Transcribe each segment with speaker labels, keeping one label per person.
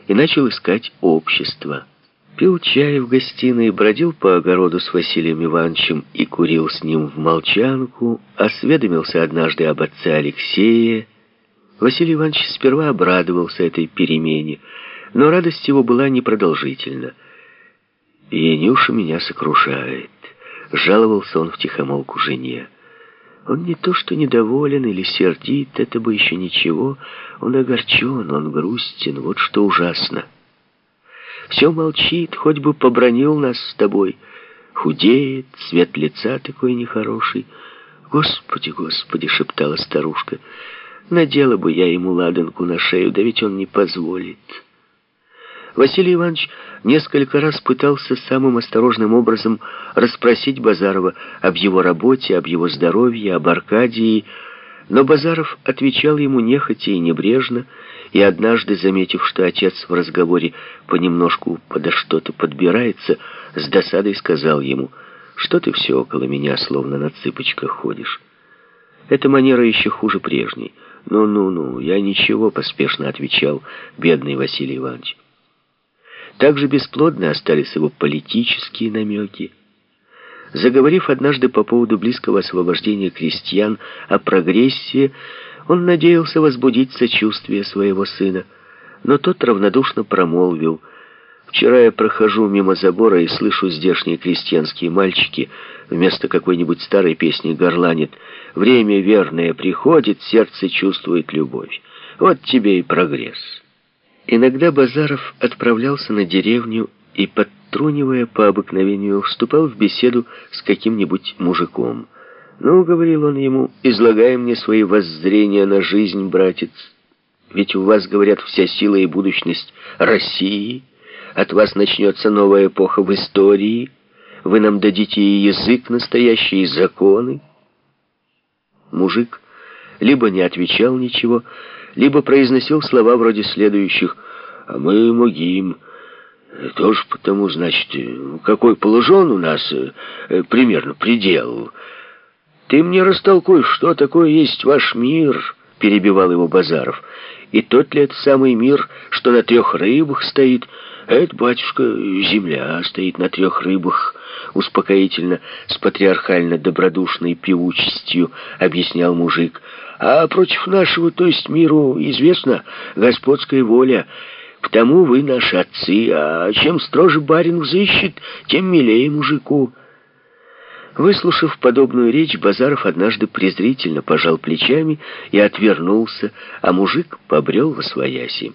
Speaker 1: и начал искать общество. Пил чай в гостиной, бродил по огороду с Василием Ивановичем и курил с ним в молчанку, осведомился однажды об отце Алексее. Василий Иванович сперва обрадовался этой перемене, но радость его была непродолжительна. «Янюша меня сокрушает», — жаловался он втихомолку жене. «Он не то что недоволен или сердит, это бы еще ничего, он огорчен, он грустен, вот что ужасно. Все молчит, хоть бы побранил нас с тобой. Худеет, цвет лица такой нехороший. Господи, Господи!» — шептала старушка. «Надела бы я ему ладанку на шею, да ведь он не позволит». Василий Иванович несколько раз пытался самым осторожным образом расспросить Базарова об его работе, об его здоровье, об Аркадии, но Базаров отвечал ему нехотя и небрежно, и однажды, заметив, что отец в разговоре понемножку подо что-то подбирается, с досадой сказал ему: «Что ты все около меня, словно на цыпочках ходишь? Эта манера еще хуже прежней». «Ну, я ничего», — поспешно отвечал бедный Василий Иванович. Также бесплодны остались его политические намеки. Заговорив однажды по поводу близкого освобождения крестьян о прогрессе, он надеялся возбудить сочувствие своего сына, но тот равнодушно промолвил: «Вчера я прохожу мимо забора и слышу, здешние крестьянские мальчики вместо какой-нибудь старой песни горланят: время верное приходит, сердце чувствует любовь. Вот тебе и прогресс». Иногда Базаров отправлялся на деревню и, подтрунивая по обыкновению, вступал в беседу с каким-нибудь мужиком. «Ну, — говорил он ему, — излагай мне свои воззрения на жизнь, братец. Ведь у вас, говорят, вся сила и будущность России. От вас начнется новая эпоха в истории. Вы нам дадите и язык настоящий, и законы». Мужик либо не отвечал ничего, либо произносил слова вроде следующих: «А мы могим. Тоже потому, значит, какой положен у нас примерно предел». «Ты мне растолкуй, что такое есть ваш мир», — перебивал его Базаров. «И тот ли это самый мир, что на 3 рыбах стоит?» «Это, батюшка, земля стоит на 3 рыбах», — успокоительно, с патриархально-добродушной певучестью объяснял мужик. «А против нашего, то есть миру, известна господская воля. Потому вы наши отцы, а чем строже барин взыщет, тем милее мужику». Выслушав подобную речь, Базаров однажды презрительно пожал плечами и отвернулся, а мужик побрел восвояси.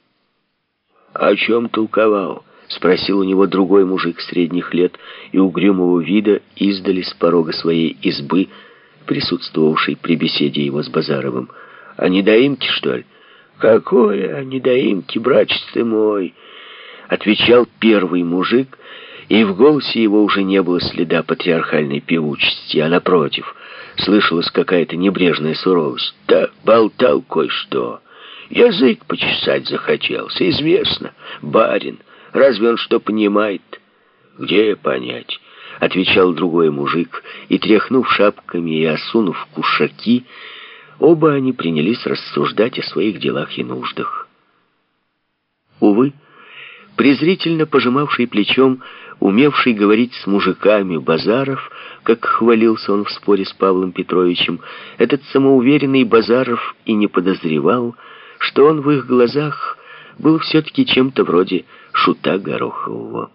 Speaker 1: «О чем толковал?» — спросил у него другой мужик средних лет и угрюмого вида издали с порога своей избы, присутствовавший при беседе его с Базаровым. «О недоимке, что ли?» «Какое о недоимке, братец ты мой?» — отвечал первый мужик, и в голосе его уже не было следа патриархальной певучести, а напротив, слышалась какая-то небрежная суровость. «Да болтал кое-что. Язык почесать захотелся, известно. Барин, разве он что понимает?» «Где понять?» — отвечал другой мужик, и, тряхнув шапками и осунув кушаки, оба они принялись рассуждать о своих делах и нуждах. Увы, презрительно пожимавший плечом, умевший говорить с мужиками Базаров, как хвалился он в споре с Павлом Петровичем, этот самоуверенный Базаров и не подозревал, что он в их глазах был все-таки чем-то вроде шута Горохового.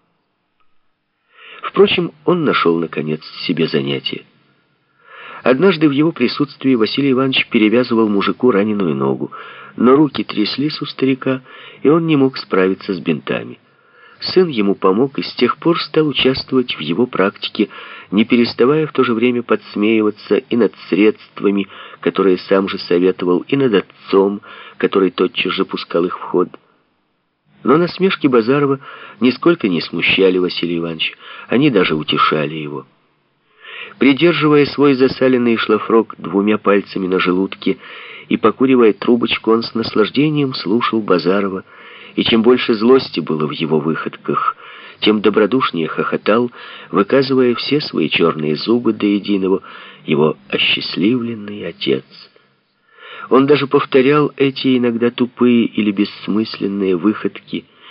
Speaker 1: Впрочем, он нашел, наконец, себе занятие. Однажды в его присутствии Василий Иванович перевязывал мужику раненую ногу, но руки тряслись у старика, и он не мог справиться с бинтами. Сын ему помог и с тех пор стал участвовать в его практике, не переставая в то же время подсмеиваться и над средствами, которые сам же советовал, и над отцом, который тотчас же пускал их в ход. Но насмешки Базарова нисколько не смущали Василия Ивановича, они даже утешали его. Придерживая свой засаленный шлафрок 2 пальцами на желудке и покуривая трубочку, он с наслаждением слушал Базарова, и чем больше злости было в его выходках, тем добродушнее хохотал, выказывая все свои черные зубы до единого, его осчастливленный отец. Он даже повторял эти иногда тупые или бессмысленные выходки,